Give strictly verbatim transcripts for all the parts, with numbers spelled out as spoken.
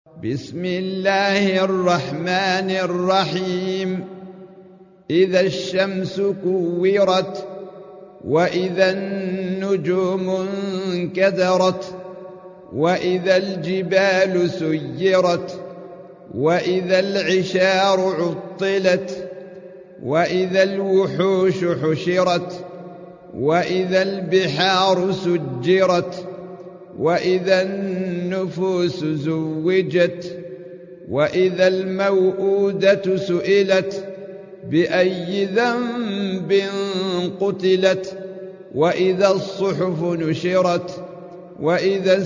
بسم الله الرحمن الرحيم. إذا الشمس كورت، وإذا النجوم انكدرت، وإذا الجبال سيرت، وإذا العشار عطلت، وإذا الوحوش حشرت، وإذا البحار سجرت، وإذا النفوس زوجت، وإذا الموءودة سئلت بأي ذنب قتلت، وإذا الصحف نشرت، وإذا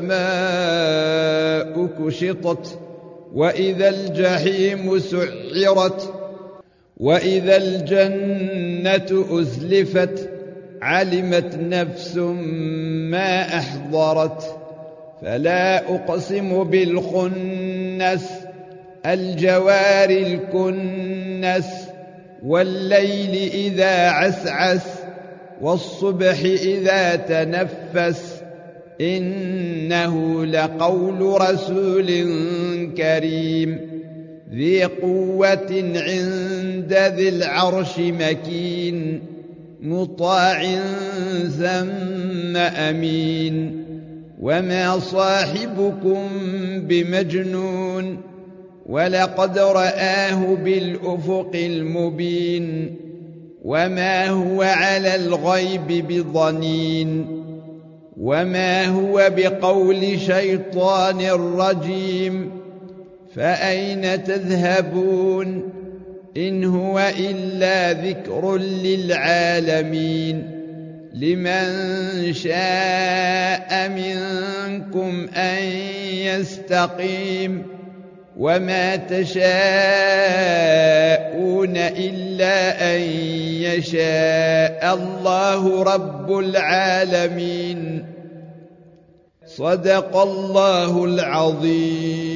السماء كشطت، وإذا الجحيم سعرت، وإذا الجنة أزلفت، علمت نفس ما أحضرت. فلا أقسم بالخنس، الجوار الكنس، والليل إذا عسعس، والصبح إذا تنفس، إنه لقول رسول كريم ذي قوة عند ذي العرش مكين، مطاع ثم أمين. وما صاحبكم بمجنون، ولقد رآه بالأفق المبين، وما هو على الغيب بضنين، وما هو بقول شيطان رجيم. فأين تذهبون؟ إن هو إلا ذكر للعالمين. لمن شاء منكم أن يستقيم، وما تشاءون إلا أن يشاء الله رب العالمين. صدق الله العظيم.